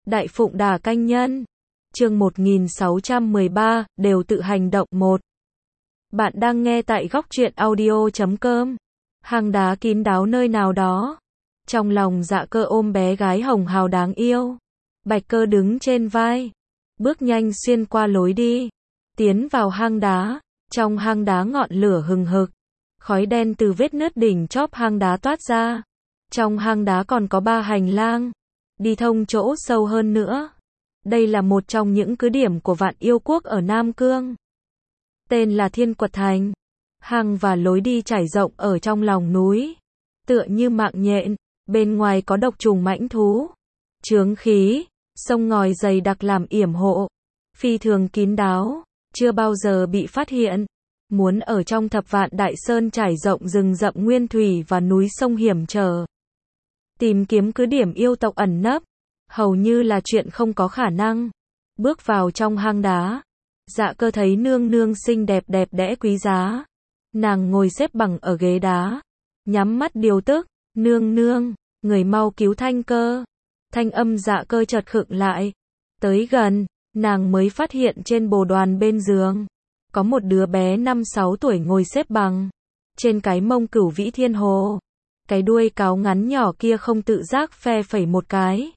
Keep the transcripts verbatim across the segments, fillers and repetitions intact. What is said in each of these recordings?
Đại Phụng Đà Canh Nhân. Chương một nghìn sáu trăm mười ba, đều tự hành động một. Bạn đang nghe tại góc truyện audio chấm com. Hang đá kín đáo nơi nào đó. Trong lòng Dạ Cơ ôm bé gái hồng hào đáng yêu. Bạch Cơ đứng trên vai. Bước nhanh xuyên qua lối đi. Tiến vào hang đá. Trong hang đá ngọn lửa hừng hực. Khói đen từ vết nứt đỉnh chóp hang đá toát ra. Trong hang đá còn có ba hành lang. Đi thông chỗ sâu hơn nữa. Đây là một trong những cứ điểm của Vạn Yêu Quốc ở Nam Cương. Tên là Thiên Quật Thành. Hang và lối đi trải rộng ở trong lòng núi. Tựa như mạng nhện, bên ngoài có độc trùng mãnh thú. Chướng khí, sông ngòi dày đặc làm yểm hộ. Phi thường kín đáo, chưa bao giờ bị phát hiện. Muốn ở trong thập vạn đại sơn trải rộng rừng rậm nguyên thủy và núi sông hiểm trở. Tìm kiếm cứ điểm yêu tộc ẩn nấp, hầu như là chuyện không có khả năng. Bước vào trong hang đá, Dạ Cơ thấy nương nương xinh đẹp đẹp đẽ quý giá. Nàng ngồi xếp bằng ở ghế đá, nhắm mắt điều tức. Nương nương, người mau cứu Thanh Cơ. Thanh âm Dạ Cơ chợt khựng lại. Tới gần, nàng mới phát hiện trên bồ đoàn bên giường có một đứa bé năm sáu tuổi ngồi xếp bằng. Trên cái mông Cửu Vĩ Thiên Hồ, cái đuôi cáo ngắn nhỏ kia không tự giác phe phẩy một cái.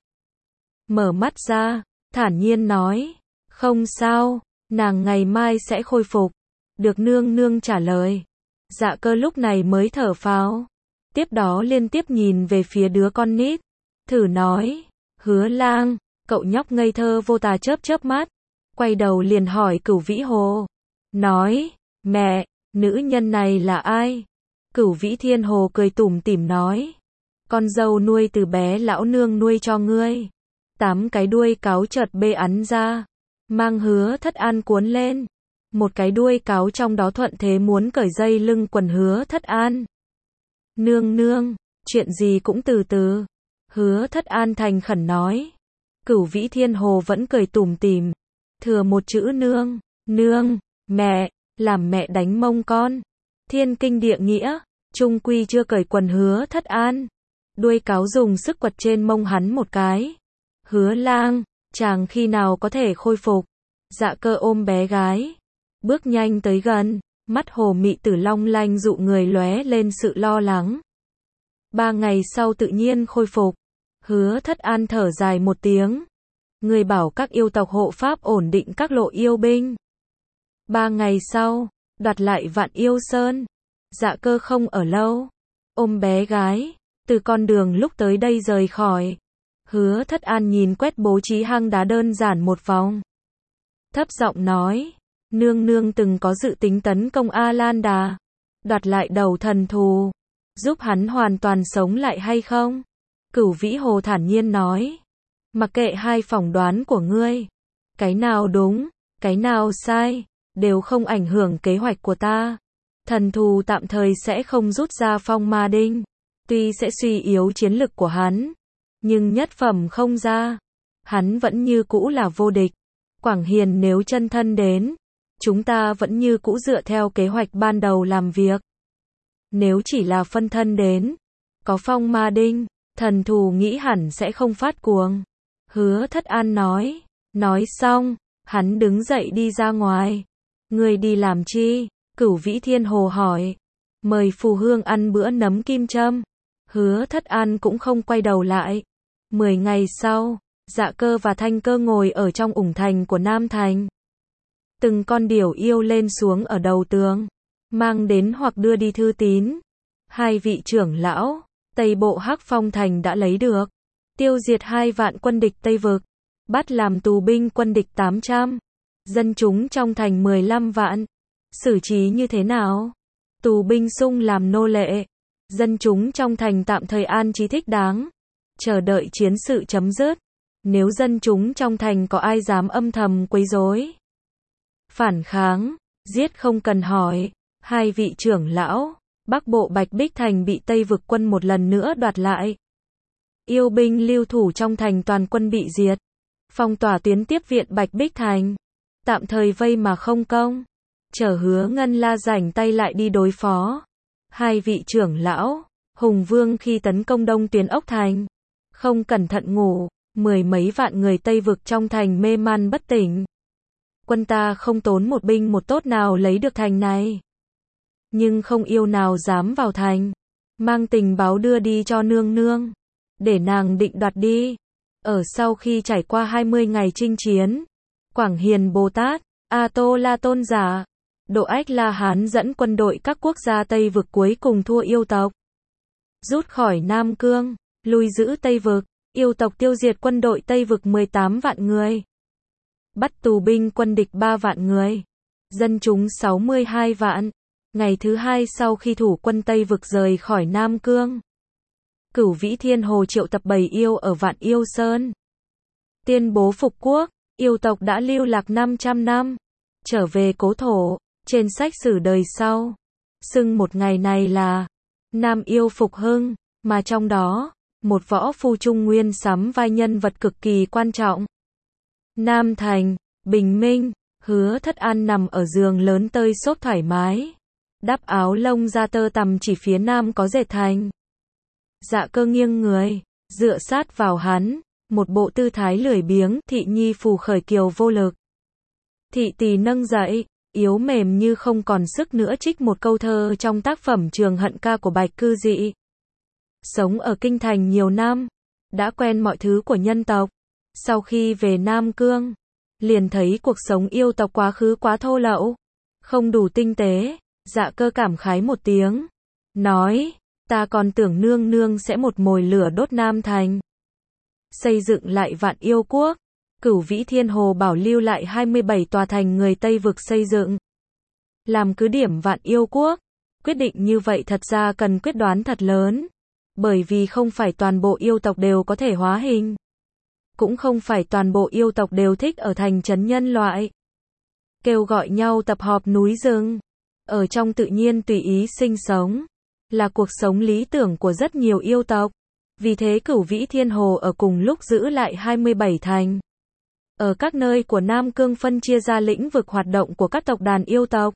Mở mắt ra, thản nhiên nói, không sao, nàng ngày mai sẽ khôi phục. Được nương nương trả lời. Dạ Cơ lúc này mới thở phào. Tiếp đó liên tiếp nhìn về phía đứa con nít. Thử nói, Hứa Lang, cậu nhóc ngây thơ vô tà chớp chớp mắt. Quay đầu liền hỏi Cửu Vĩ Hồ. Nói, mẹ, nữ nhân này là ai? Cửu Vĩ Thiên Hồ cười tủm tỉm nói. Con dâu nuôi từ bé lão nương nuôi cho ngươi. Tám cái đuôi cáo chợt bê ắn ra. Mang Hứa Thất An cuốn lên. Một cái đuôi cáo trong đó thuận thế muốn cởi dây lưng quần Hứa Thất An. Nương nương, chuyện gì cũng từ từ. Hứa Thất An thành khẩn nói. Cửu Vĩ Thiên Hồ vẫn cười tủm tỉm. Thừa một chữ nương, nương, mẹ, làm mẹ đánh mông con. Thiên kinh địa nghĩa, trung quy chưa cởi quần Hứa Thất An. Đuôi cáo dùng sức quật trên mông hắn một cái. Hứa Lang, chàng khi nào có thể khôi phục? Dạ Cơ ôm bé gái, bước nhanh tới gần, mắt hồ mị tử long lanh dụ người lóe lên sự lo lắng. Ba ngày sau tự nhiên khôi phục. Hứa Thất An thở dài một tiếng. Người bảo các yêu tộc hộ pháp ổn định các lộ yêu binh. Ba ngày sau, đoạt lại Vạn Yêu Sơn. Dạ Cơ không ở lâu, ôm bé gái, từ con đường lúc tới đây rời khỏi. Hứa Thất An nhìn quét bố trí hang đá đơn giản một vòng. Thấp giọng nói, nương nương từng có dự tính tấn công A Lan Đà, đoạt lại đầu thần thù, giúp hắn hoàn toàn sống lại hay không? Cửu Vĩ Hồ thản nhiên nói, mặc kệ hai phỏng đoán của ngươi, cái nào đúng, cái nào sai, đều không ảnh hưởng kế hoạch của ta. Thần thù tạm thời sẽ không rút ra Phong Ma Đinh, tuy sẽ suy yếu chiến lực của hắn, nhưng nhất phẩm không ra, hắn vẫn như cũ là vô địch. Quảng Hiền nếu chân thân đến, chúng ta vẫn như cũ dựa theo kế hoạch ban đầu làm việc. Nếu chỉ là phân thân đến, có Phong Ma Đinh, thần thù nghĩ hẳn sẽ không phát cuồng. Hứa Thất An nói. Nói xong, hắn đứng dậy đi ra ngoài. Người đi làm chi? Cửu Vĩ Thiên Hồ hỏi. Mời phù hương ăn bữa nấm kim châm. Hứa Thất An cũng không quay đầu lại. Mười ngày sau, Dạ Cơ và Thanh Cơ ngồi ở trong ủng thành của Nam Thành. Từng con điểu yêu lên xuống ở đầu tường, mang đến hoặc đưa đi thư tín. Hai vị trưởng lão, Tây Bộ Hắc Phong Thành đã lấy được. Tiêu diệt hai vạn quân địch Tây Vực. Bắt làm tù binh quân địch tám trăm. Dân chúng trong thành mười lăm vạn. Xử trí như thế nào? Tù binh sung làm nô lệ. Dân chúng trong thành tạm thời an trí thích đáng. Chờ đợi chiến sự chấm dứt. Nếu dân chúng trong thành có ai dám âm thầm quấy rối, phản kháng, giết không cần hỏi. Hai vị trưởng lão, Bắc Bộ Bạch Bích Thành bị Tây Vực quân một lần nữa đoạt lại. Yêu binh lưu thủ trong thành toàn quân bị diệt. Phong tỏa tuyến tiếp viện Bạch Bích Thành. Tạm thời vây mà không công. Chờ Hứa Ngân La rảnh tay lại đi đối phó. Hai vị trưởng lão, Hùng Vương khi tấn công Đông Tuyến Ốc Thành, không cẩn thận ngủ, Mười mấy vạn người Tây vực trong thành mê man bất tỉnh. Quân ta không tốn một binh một tốt nào lấy được thành này. Nhưng không yêu nào dám vào thành. Mang tình báo đưa đi cho nương nương. Để nàng định đoạt đi. Ở sau khi trải qua hai mươi ngày chinh chiến, Quảng Hiền Bồ Tát, A Tô La Tôn Giả, Độ Ách La Hán dẫn quân đội các quốc gia Tây vực cuối cùng thua yêu tộc. Rút khỏi Nam Cương, lui giữ Tây vực, yêu tộc tiêu diệt quân đội Tây vực mười tám vạn người. Bắt tù binh quân địch ba vạn người. Dân chúng sáu mươi hai vạn. Ngày thứ hai sau khi thủ quân Tây vực rời khỏi Nam Cương, Cửu Vĩ Thiên Hồ triệu tập bầy yêu ở Vạn Yêu Sơn. Tuyên bố phục quốc, yêu tộc đã lưu lạc năm trăm năm. Trở về cố thổ, trên sách sử đời sau. Xưng một ngày này là Nam Yêu Phục Hưng, mà trong đó, một võ phu trung nguyên sắm vai nhân vật cực kỳ quan trọng. Nam Thành, bình minh, Hứa Thất An nằm ở giường lớn tơi xốp thoải mái. Đắp áo lông da tơ tằm chỉ phía nam có dệt thành. Dạ Cơ nghiêng người, dựa sát vào hắn, một bộ tư thái lười biếng, Thị Nhi phù khởi kiều vô lực. Thị Tỳ nâng dậy, yếu mềm như không còn sức nữa trích một câu thơ trong tác phẩm Trường Hận Ca của Bạch Cư Dị. Sống ở kinh thành nhiều năm, đã quen mọi thứ của nhân tộc. Sau khi về Nam Cương, liền thấy cuộc sống yêu tộc quá khứ quá thô lậu, không đủ tinh tế. Dạ Cơ cảm khái một tiếng, nói, ta còn tưởng nương nương sẽ một mồi lửa đốt Nam Thành, xây dựng lại Vạn Yêu Quốc. Cửu Vĩ Thiên Hồ bảo lưu lại hai mươi bảy tòa thành người Tây vực xây dựng, làm cứ điểm Vạn Yêu Quốc. Quyết định như vậy thật ra cần quyết đoán thật lớn, bởi vì không phải toàn bộ yêu tộc đều có thể hóa hình, cũng không phải toàn bộ yêu tộc đều thích ở thành trấn nhân loại. Kêu gọi nhau tập họp núi rừng, ở trong tự nhiên tùy ý sinh sống, là cuộc sống lý tưởng của rất nhiều yêu tộc. Vì thế Cửu Vĩ Thiên Hồ ở cùng lúc giữ lại hai mươi bảy thành. Ở các nơi của Nam Cương phân chia ra lĩnh vực hoạt động của các tộc đàn yêu tộc.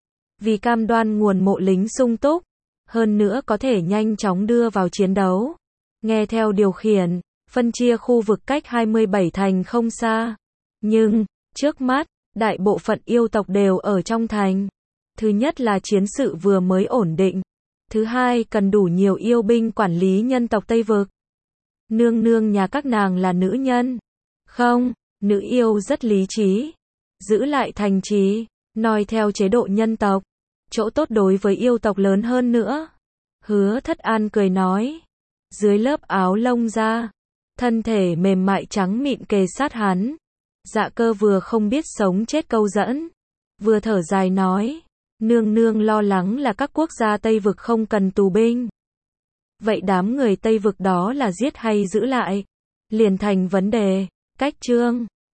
Vì cam đoan nguồn mộ lính sung túc, hơn nữa có thể nhanh chóng đưa vào chiến đấu. Nghe theo điều khiển, phân chia khu vực cách hai mươi bảy thành không xa. Nhưng, trước mắt, đại bộ phận yêu tộc đều ở trong thành. Thứ nhất là chiến sự vừa mới ổn định. Thứ hai cần đủ nhiều yêu binh quản lý nhân tộc Tây vực. Nương nương nhà các nàng là nữ nhân. Không, nữ yêu rất lý trí. Giữ lại thành trì, noi theo chế độ nhân tộc. Chỗ tốt đối với yêu tộc lớn hơn nữa. Hứa Thất An cười nói. Dưới lớp áo lông da, thân thể mềm mại trắng mịn kề sát hắn. Dạ Cơ vừa không biết sống chết câu dẫn, vừa thở dài nói. Nương nương lo lắng là các quốc gia Tây vực không cần tù binh. Vậy đám người Tây vực đó là giết hay giữ lại? Liền thành vấn đề. Cách chương